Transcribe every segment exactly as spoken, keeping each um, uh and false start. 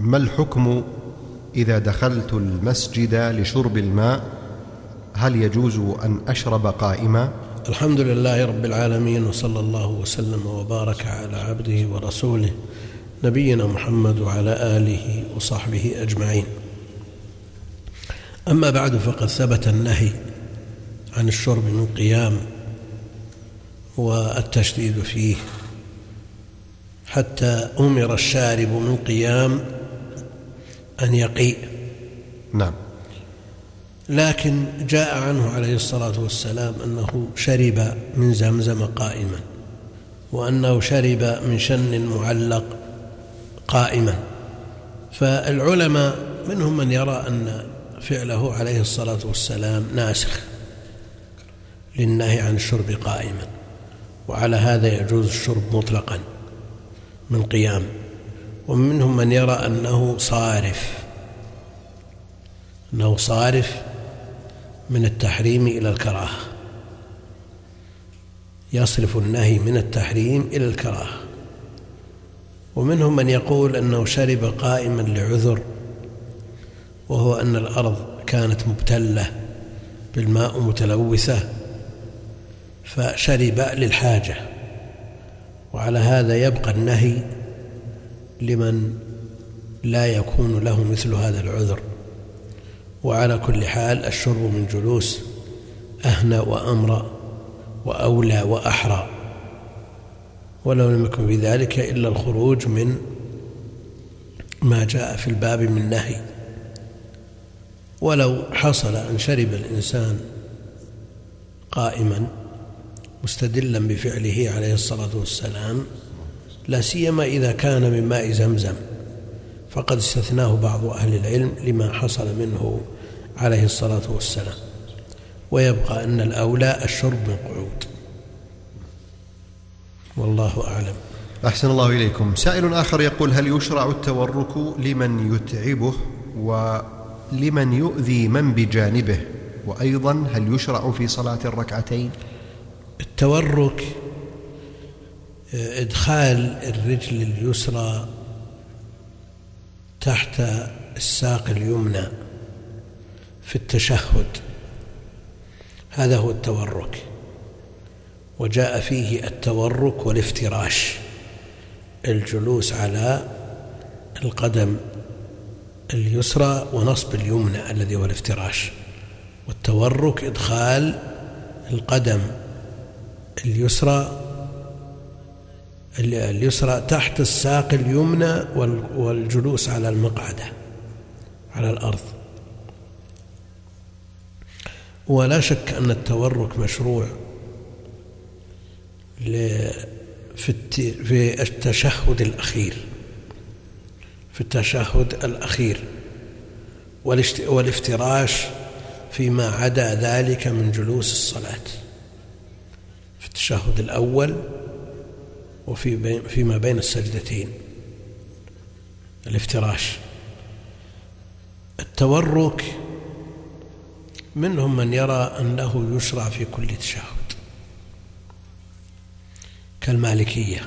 ما الحكم إذا دخلت المسجد لشرب الماء؟ هل يجوز أن أشرب قائما؟ الحمد لله رب العالمين، وصلى الله وسلم وبارك على عبده ورسوله نبينا محمد وعلى آله وصحبه أجمعين. أما بعد، فقد ثبت النهي عن الشرب من قيام والتشديد فيه، حتى أمر الشارب من قيام أن يقيء. نعم. لكن جاء عنه عليه الصلاة والسلام أنه شرب من زمزم قائما، وأنه شرب من شن معلق قائما. فالعلماء منهم من يرى أن فعله عليه الصلاة والسلام ناسخ للنهي عن الشرب قائما، وعلى هذا يجوز الشرب مطلقا من قيام. ومنهم من يرى أنه صارف أنه صارف من التحريم إلى الكراهة، يصرف النهي من التحريم إلى الكراهة. ومنهم من يقول أنه شرب قائما لعذر، وهو أن الأرض كانت مبتلة بالماء متلوثة فشرب للحاجة، وعلى هذا يبقى النهي لمن لا يكون له مثل هذا العذر. وعلى كل حال الشرب من جلوس أهنى وأمرى وأولى وأحرى، ولو لم يكن بذلك إلا الخروج من ما جاء في الباب من نهي. ولو حصل أن شرب الإنسان قائما مستدلا بفعله عليه الصلاة والسلام، لا سيما إذا كان من ماء زمزم، فقد استثناه بعض أهل العلم لما حصل منه عليه الصلاة والسلام. ويبقى أن الأولى الشرب من قعود، والله أعلم. أحسن الله إليكم. سائل آخر يقول: هل يشرع التورك لمن يتعبه ولمن يؤذي من بجانبه؟ وأيضا هل يشرع في صلاة الركعتين؟ التورك إدخال الرجل اليسرى تحت الساق اليمنى في التشهد، هذا هو التورك. وجاء فيه التورك والافتراش، الجلوس على القدم اليسرى ونصب اليمنى الذي هو الافتراش. والتورك إدخال القدم اليسرى اليسرى تحت الساق اليمنى والجلوس على المقعدة على الأرض. ولا شك أن التورك مشروع في التشهد الأخير في التشهد الأخير والافتراش فيما عدا ذلك من جلوس الصلاة، في التشهد الأول وفي فيما بين السجدتين الافتراش. التورك منهم من يرى أنه يشرع في كل تشهد كالمالكية،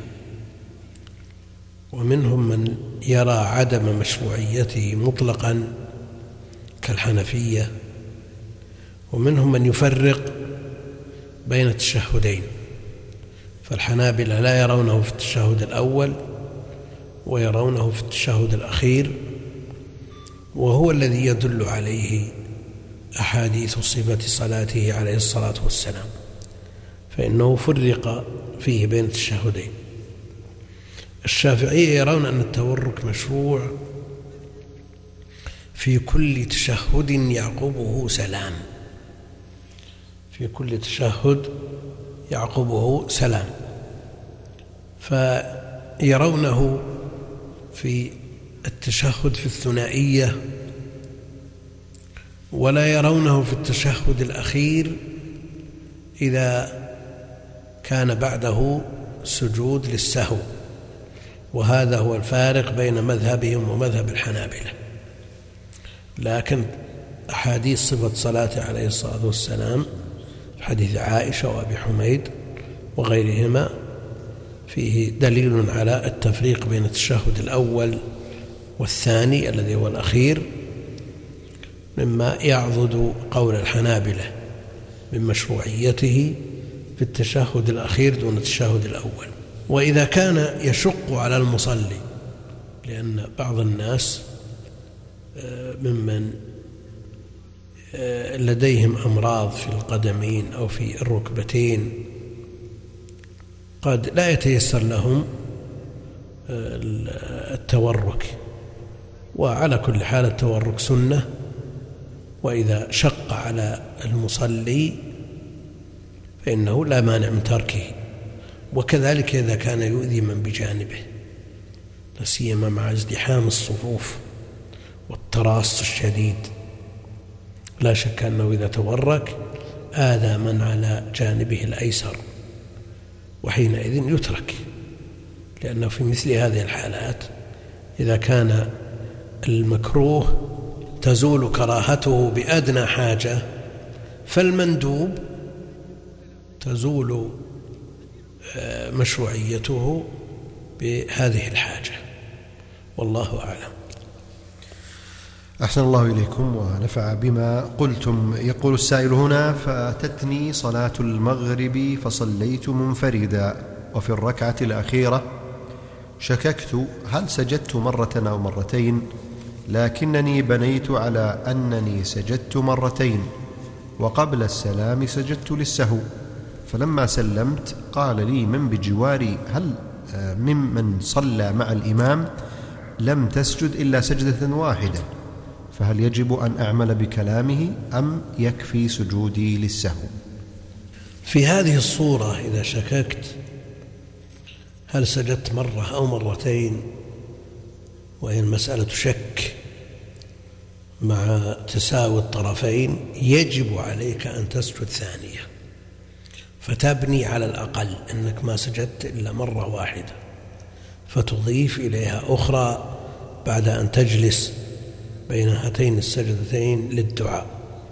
ومنهم من يرى عدم مشروعيته مطلقا كالحنفية، ومنهم من يفرق بين التشهدين، فالحنابلة لا يرونه في التشهد الأول ويرونه في التشهد الأخير، وهو الذي يدل عليه أحاديث صفة صلاته عليه الصلاة والسلام، فإنه فرق فيه بين التشهدين. الشافعية يرون أن التورك مشروع في كل تشهد يعقبه سلام، في كل تشهد يعقبه سلام، فيرونه في التشهد في الثنائية، ولا يرونه في التشهد الأخير إذا كان بعده سجود للسهو. وهذا هو الفارق بين مذهبهم ومذهب الحنابلة. لكن أحاديث صفة صلاته عليه الصلاة والسلام، حديث عائشة وأبي حميد وغيرهما، فيه دليل على التفريق بين التشهد الأول والثاني الذي هو الأخير مما يعضد قول الحنابلة من مشروعيته في التشهد الأخير دون التشهد الأول. وإذا كان يشق على المصلي، لأن بعض الناس ممن لديهم أمراض في القدمين أو في الركبتين قد لا يتيسر لهم التورك، وعلى كل حال التورك سنة، وإذا شق على المصلي فإنه لا مانع من تركه. وكذلك إذا كان يؤذي من بجانبه، لا سيما مع ازدحام الصفوف والتراص الشديد، لا شك أنه إذا تورك آذى من على جانبه الأيسر، وحينئذ يترك، لأنه في مثل هذه الحالات إذا كان المكروه تزول كراهته بأدنى حاجة، فالمندوب تزول مشروعيته بهذه الحاجة، والله أعلم. أحسن الله إليكم ونفع بما قلتم. يقول السائل هنا: فاتتني صلاة المغرب فصليت منفردا، وفي الركعة الأخيرة شككت هل سجدت مرة أو مرتين، لكنني بنيت على أنني سجدت مرتين، وقبل السلام سجدت للسهو، فلما سلمت قال لي من بجواري: هل ممن صلى مع الإمام لم تسجد إلا سجدة واحدة، فهل يجب أن أعمل بكلامه أم يكفي سجودي للسهو؟ في هذه الصورة إذا شككت هل سجدت مرة أو مرتين، وهي المسألة شك مع تساوي الطرفين، يجب عليك أن تسجد ثانية، فتبني على الأقل أنك ما سجدت إلا مرة واحدة، فتضيف إليها أخرى بعد أن تجلس بين هاتين السجدتين للدعاء.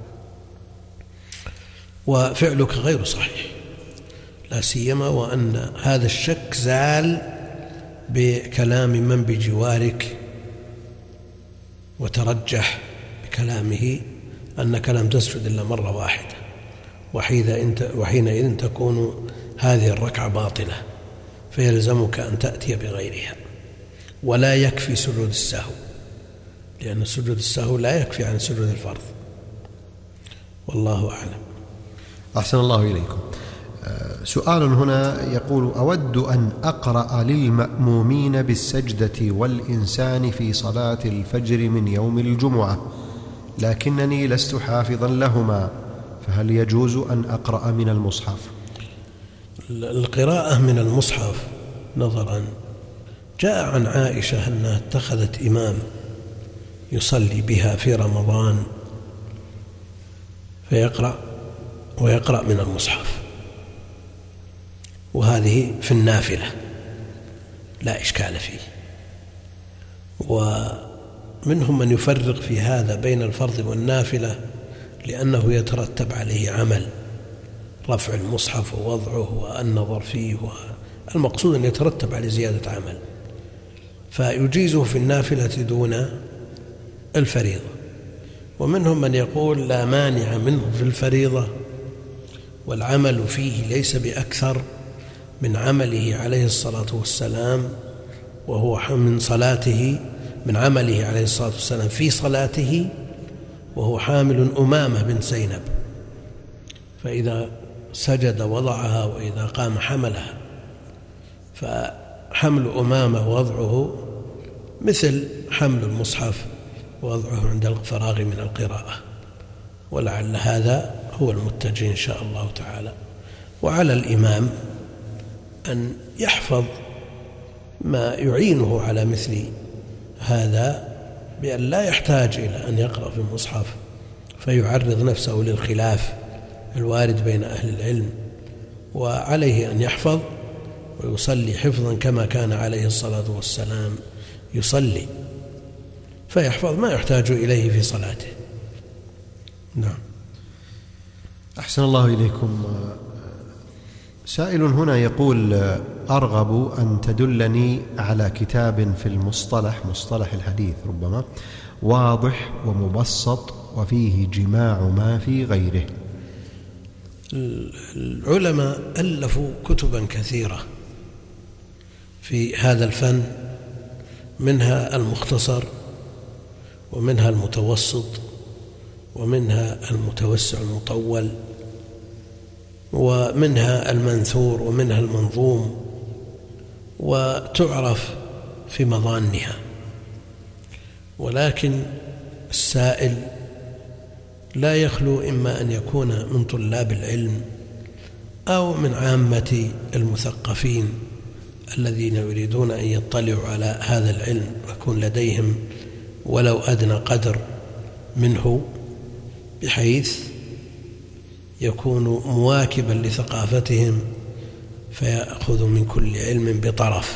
وفعلك غير صحيح، لا سيما وأن هذا الشك زال بكلام من بجوارك، وترجح بكلامه أنك لم تسجد إلا مرة واحدة، وحينئذ تكون هذه الركعة باطلة، فيلزمك أن تأتي بغيرها، ولا يكفي سجود السهو، لأن سجود السهو لا يكفي عن سجود الفرض، والله أعلم. أحسن الله إليكم. سؤال هنا يقول: أود أن أقرأ للمأمومين بالسجدة والإنسان في صلاة الفجر من يوم الجمعة، لكنني لست حافظا لهما، فهل يجوز أن أقرأ من المصحف؟ القراءة من المصحف نظرا جاء عن عائشة أنها اتخذت إمام يصلي بها في رمضان فيقرأ ويقرأ من المصحف، وهذه في النافلة لا إشكال فيه. ومنهم من يفرق في هذا بين الفرض والنافلة، لأنه يترتب عليه عمل، رفع المصحف ووضعه والنظر فيه، والمقصود أن يترتب عليه زيادة عمل، فيجيزه في النافلة دون الفريضة. ومنهم من يقول لا مانع منه في الفريضة، والعمل فيه ليس بأكثر من عمله عليه الصلاة والسلام، وهو من صلاته من عمله عليه الصلاة والسلام في صلاته وهو حامل أمامة بنت زينب، فإذا سجد وضعها وإذا قام حملها، فحمل أمامة ووضعه مثل حمل المصحف ووضعه عند الفراغ من القراءة، ولعل هذا هو المتجه إن شاء الله تعالى. وعلى الإمام أن يحفظ ما يعينه على مثل هذا، بأن لا يحتاج إلى أن يقرأ في المصحف فيعرض نفسه للخلاف الوارد بين أهل العلم، وعليه أن يحفظ ويصلي حفظا كما كان عليه الصلاة والسلام يصلي، فيحفظ ما يحتاج إليه في صلاته. نعم. أحسن الله إليكم. سائل هنا يقول: أرغب أن تدلني على كتاب في المصطلح، مصطلح الحديث ربما، واضح ومبسط وفيه جماع ما في غيره. العلماء ألفوا كتبا كثيرة في هذا الفن، منها المختصر ومنها المتوسط ومنها المتوسع المطول ومنها المنثور ومنها المنظوم، وتعرف في مظانها. ولكن السائل لا يخلو إما أن يكون من طلاب العلم أو من عامة المثقفين الذين يريدون أن يطلعوا على هذا العلم ويكون لديهم ولو أدنى قدر منه، بحيث يكون مواكبا لثقافتهم فيأخذ من كل علم بطرف.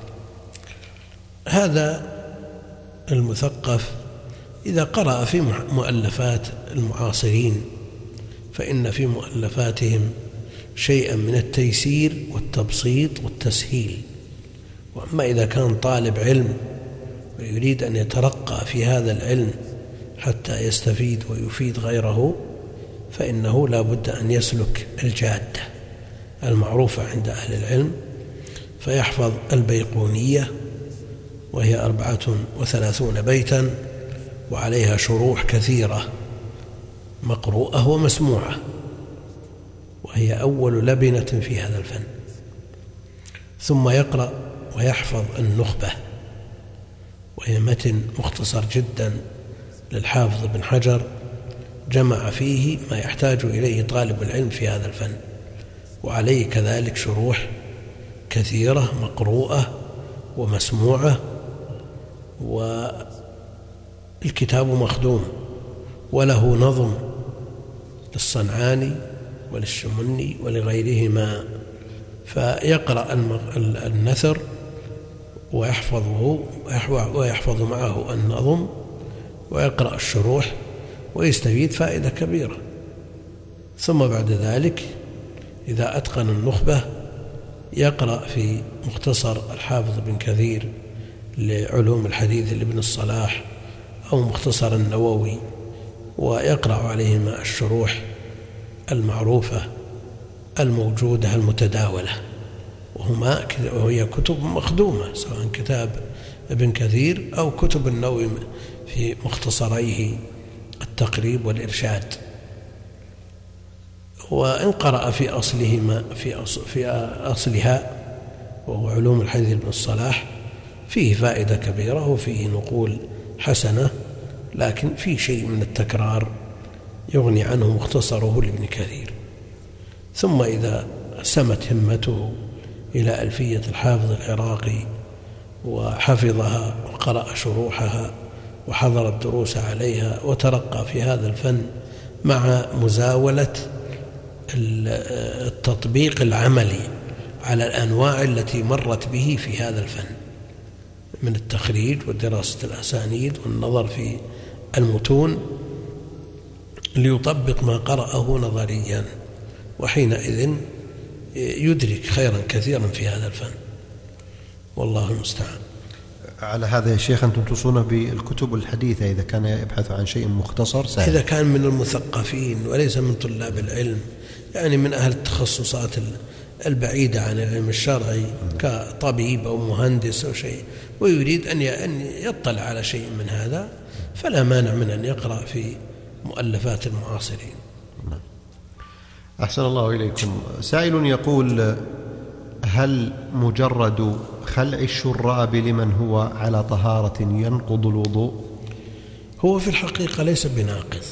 هذا المثقف إذا قرأ في مؤلفات المعاصرين فإن في مؤلفاتهم شيئا من التيسير والتبسيط والتسهيل. وأما إذا كان طالب علم ويريد أن يترقى في هذا العلم حتى يستفيد ويفيد غيره، فإنه لا بد أن يسلك الجادة المعروفة عند أهل العلم، فيحفظ البيقونية وهي أربعة وثلاثون بيتا وعليها شروح كثيرة مقروءة ومسموعة، وهي أول لبنة في هذا الفن. ثم يقرأ ويحفظ النخبة، وهي متن مختصر جدا للحافظ ابن حجر، جمع فيه ما يحتاج إليه طالب العلم في هذا الفن، وعليه كذلك شروح كثيرة مقروءة ومسموعة، والكتاب مخدوم، وله نظم للصنعاني وللشمني ولغيرهما، فيقرأ النثر ويحفظه ويحفظ معه النظم ويقرأ الشروح ويستفيد فائدة كبيرة. ثم بعد ذلك إذا أتقن النخبة يقرأ في مختصر الحافظ بن كثير لعلوم الحديث لابن الصلاح أو مختصر النووي، ويقرأ عليهما الشروح المعروفة الموجودة المتداولة، وهما وهي كتب مخدومة، سواء كتاب ابن كثير أو كتب النووي في مختصريه التقريب والإرشاد. وإن قرأ في أصلهما في أصل في أصلها وهو علوم الحديث لابن الصلاح فيه فائدة كبيرة وفيه نقول حسنة، لكن فيه شيء من التكرار يغني عنه مختصره لابن كثير. ثم إذا سمت همته إلى ألفية الحافظ العراقي وحفظها وقرأ شروحها وحضر الدروس عليها وترقى في هذا الفن مع مزاولة التطبيق العملي على الأنواع التي مرت به في هذا الفن من التخريج ودراسة الأسانيد والنظر في المتون ليطبق ما قرأه نظريا، وحينئذ يدرك خيرا كثيرا في هذا الفن، والله المستعان. على هذا يا شيخ أنتم توصون بالكتب الحديثة إذا كان يبحث عن شيء مختصر سهل؟ إذا كان من المثقفين وليس من طلاب العلم، يعني من أهل التخصصات البعيدة عن العلم الشرعي كطبيب أو مهندس أو شيء، ويريد أن يطلع على شيء من هذا، فلا مانع من أن يقرأ في مؤلفات المعاصرين. أحسن الله إليكم. سائل يقول: هل مجرد خلع الشراب لمن هو على طهارة ينقض الوضوء؟ هو في الحقيقة ليس بناقض،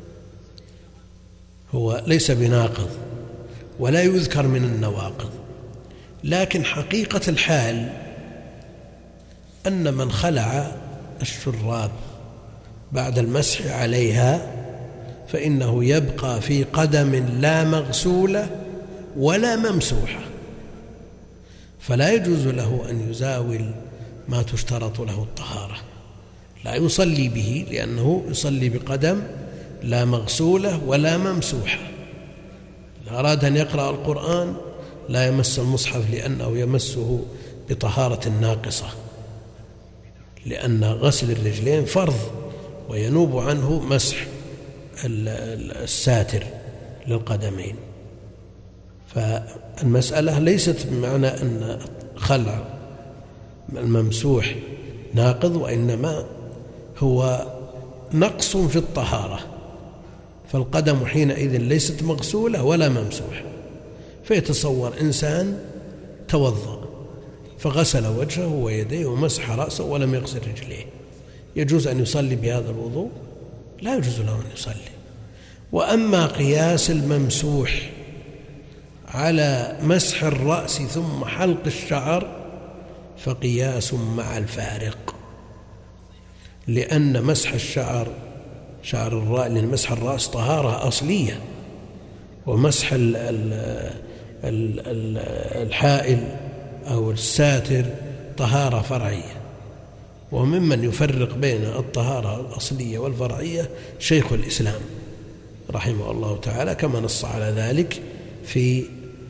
هو ليس بناقض ولا يذكر من النواقض، لكن حقيقة الحال أن من خلع الشراب بعد المسح عليها فإنه يبقى في قدم لا مغسولة ولا ممسوحة، فلا يجوز له أن يزاول ما تشترط له الطهارة، لا يصلي به لأنه يصلي بقدم لا مغسولة ولا ممسوحة. إذا أراد أن يقرأ القرآن لا يمس المصحف لأنه يمسه بطهارة ناقصة، لأن غسل الرجلين فرض وينوب عنه مسح الساتر للقدمين. فالمسألة ليست بمعنى أن خلع الممسوح ناقض، وإنما هو نقص في الطهارة، فالقدم حينئذ ليست مغسولة ولا ممسوحة. فيتصور إنسان توضأ فغسل وجهه ويديه ومسح رأسه ولم يغسل رجليه، يجوز أن يصلي بهذا الوضوء؟ لا يجوز له أن يصلي. وأما قياس الممسوح على مسح الرأس ثم حلق الشعر فقياس مع الفارق، لأن مسح الشعر شعر الرأس لأن مسح الرأس طهارة أصلية، ومسح الحائل أو الساتر طهارة فرعية. وممن يفرق بين الطهارة الأصلية والفرعية شيخ الإسلام رحمه الله تعالى، كما نص على ذلك في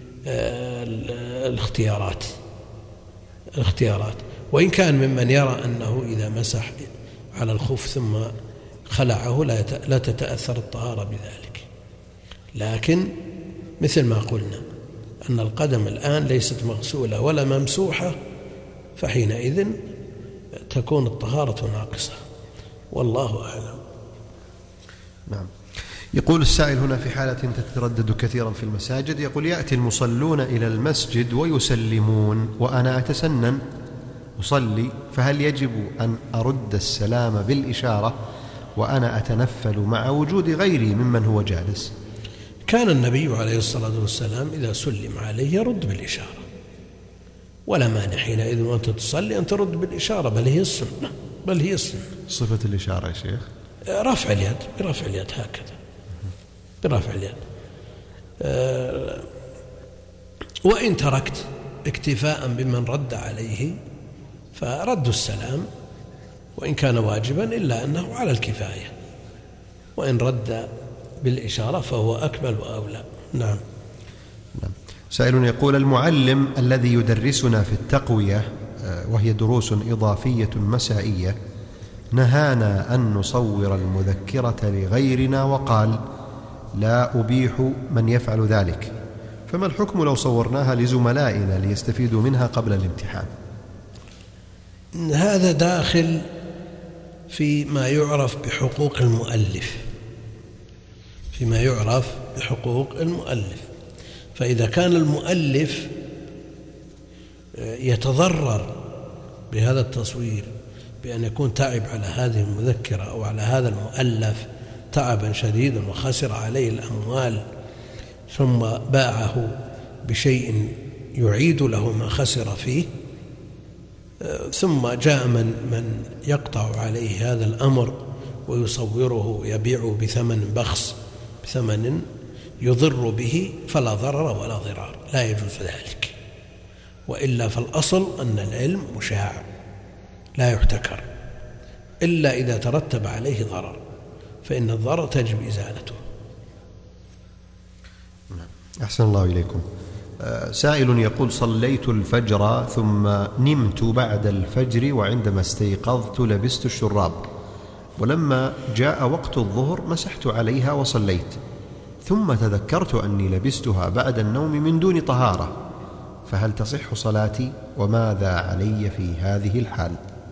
الاختيارات الاختيارات وإن كان ممن يرى أنه إذا مسح على الخف ثم خلعه لا تتأثر الطهارة بذلك. لكن مثل ما قلنا أن القدم الآن ليست مغسولة ولا ممسوحة، فحينئذ تكون الطهارة ناقصة، والله أعلم. نعم. يقول السائل هنا في حالة تتردد كثيرا في المساجد، يقول: يأتي المصلون إلى المسجد ويسلمون وأنا أتسنن أصلي، فهل يجب أن أرد السلام بالإشارة وأنا أتنفل مع وجود غيري ممن هو جالس؟ كان النبي عليه الصلاة والسلام إذا سلم عليه يرد بالإشارة، ولا مانع حينئذ وأنت تصلي أن ترد بالإشارة، بل هي السنة بل هي السنة صفة الإشارة يا شيخ رفع اليد، برفع اليد هكذا، برفع اليد. أه وإن تركت اكتفاء بمن رد عليه فرد السلام وإن كان واجبا، إلا أنه على الكفاية، وإن رد بالإشارة فهو أكمل وأولى. نعم. نعم. سائل يقول: المعلم الذي يدرسنا في التقوية وهي دروس إضافية مسائية نهانا أن نصور المذكرة لغيرنا وقال: لا أبيح من يفعل ذلك، فما الحكم لو صورناها لزملائنا ليستفيدوا منها قبل الامتحان؟ هذا داخل فيما يعرف بحقوق المؤلف فيما يعرف بحقوق المؤلف فإذا كان المؤلف يتضرر بهذا التصوير بأن يكون تعب على هذه المذكرة أو على هذا المؤلف تعبا شديدا وخسر عليه الأموال، ثم باعه بشيء يعيد له ما خسر فيه، ثم جاء من من يقطع عليه هذا الأمر ويصوره يبيعه بثمن بخس، بثمن يضر به، فلا ضرر ولا ضرار، لا يجوز ذلك. وإلا فالأصل أن العلم مشاع لا يحتكر إلا إذا ترتب عليه ضرر، فإن الضرر تجب إزالته. أحسن الله إليكم. سائل يقول: صليت الفجر ثم نمت بعد الفجر، وعندما استيقظت لبست الشراب، ولما جاء وقت الظهر مسحت عليها وصليت، ثم تذكرت أني لبستها بعد النوم من دون طهارة، فهل تصح صلاتي؟ وماذا علي في هذه الحال؟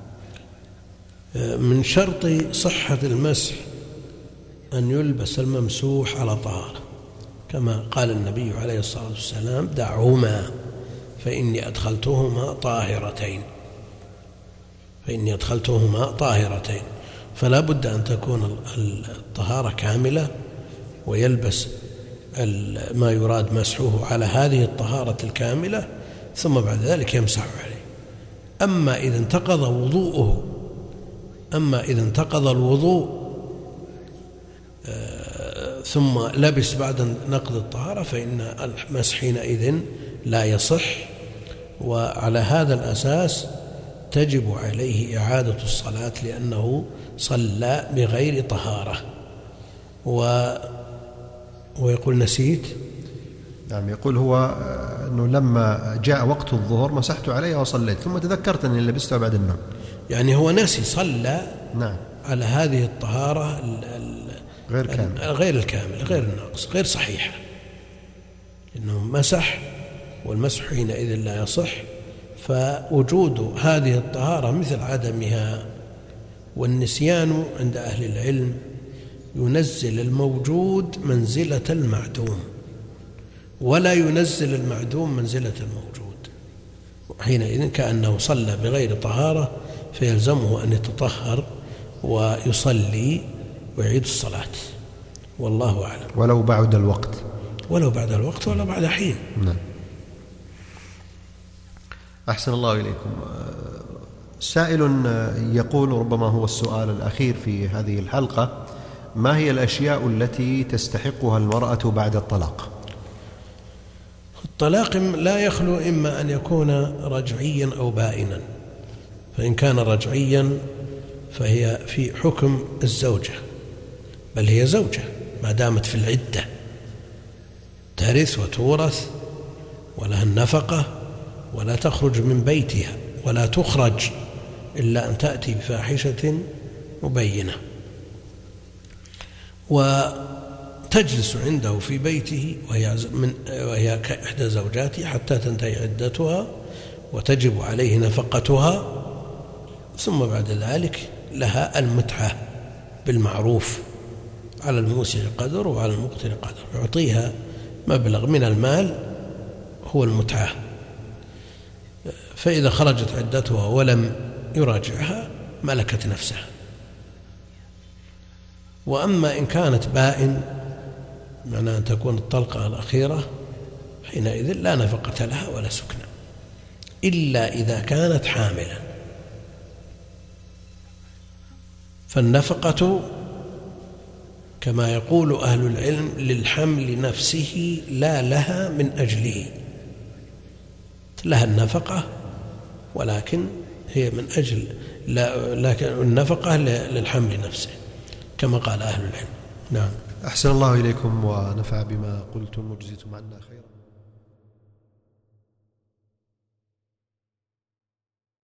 من شرط صحة المسح أن يلبس الممسوح على طهارة، كما قال النبي عليه الصلاة والسلام: دعهما فإني أدخلتهما طاهرتين فإني أدخلتهما طاهرتين فلا بد أن تكون الطهارة كاملة، ويلبس ما يراد مسحه على هذه الطهارة الكاملة، ثم بعد ذلك يمسح عليه. أما إذا انتقض وضوءه أما إذا انتقض الوضوء ثم لبس بعد نقض الطهارة فإن المسح حينئذ لا يصح، وعلى هذا الأساس تجب عليه إعادة الصلاة، لأنه صلى بغير طهارة. و ويقول: نسيت نعم. يقول هو أنه لما جاء وقت الظهر مسحت عليها وصليت، ثم تذكرت أني لبستها بعد النوم. يعني هو ناسي صلى نعم على هذه الطهارة غير كامل، غير الكامل، غير الناقص، غير صحيحة، لأنه مسح، والمسح حينئذ لا يصح. فوجود هذه الطهارة مثل عدمها. والنسيان عند أهل العلم ينزل الموجود منزلة المعدوم، ولا ينزل المعدوم منزلة الموجود. حينئذ كأنه صلى بغير طهارة، فيلزمه أن يتطهر ويصلي ويعيد الصلاة، والله أعلم. ولو بعد الوقت، ولو بعد الوقت ولو بعد حين. نعم. أحسن الله إليكم. سائل يقول، ربما هو السؤال الأخير في هذه الحلقة: ما هي الأشياء التي تستحقها المرأة بعد الطلاق؟ الطلاق لا يخلو إما أن يكون رجعيا أو بائنا. فإن كان رجعيا فهي في حكم الزوجة، بل هي زوجة ما دامت في العدة، ترث وتورث ولها النفقة، ولا تخرج من بيتها، ولا تخرج إلا أن تأتي بفاحشة مبينة، وتجلس عنده في بيته وهي, من وهي كإحدى زوجاته حتى تنتهي عدتها وتجب عليه نفقتها، ثم بعد ذلك لها المتعة بالمعروف على الموسع قدر وعلى المقتر قدر، يعطيها مبلغ من المال هو المتعة. فإذا خرجت عدتها ولم يراجعها ملكت نفسها. وأما إن كانت بائن، معنى أن تكون الطلقة الأخيرة، حينئذ لا نفقة لها ولا سكنى، إلا إذا كانت حاملا، فالنفقة كما يقول أهل العلم للحمل نفسه لا لها من أجله، لها النفقة ولكن هي من أجل لا، لكن النفقة للحمل نفسه كما قال أهل العلم. نعم. أحسن الله إليكم ونفع بما قلتم وجزيتم عنا خيرا.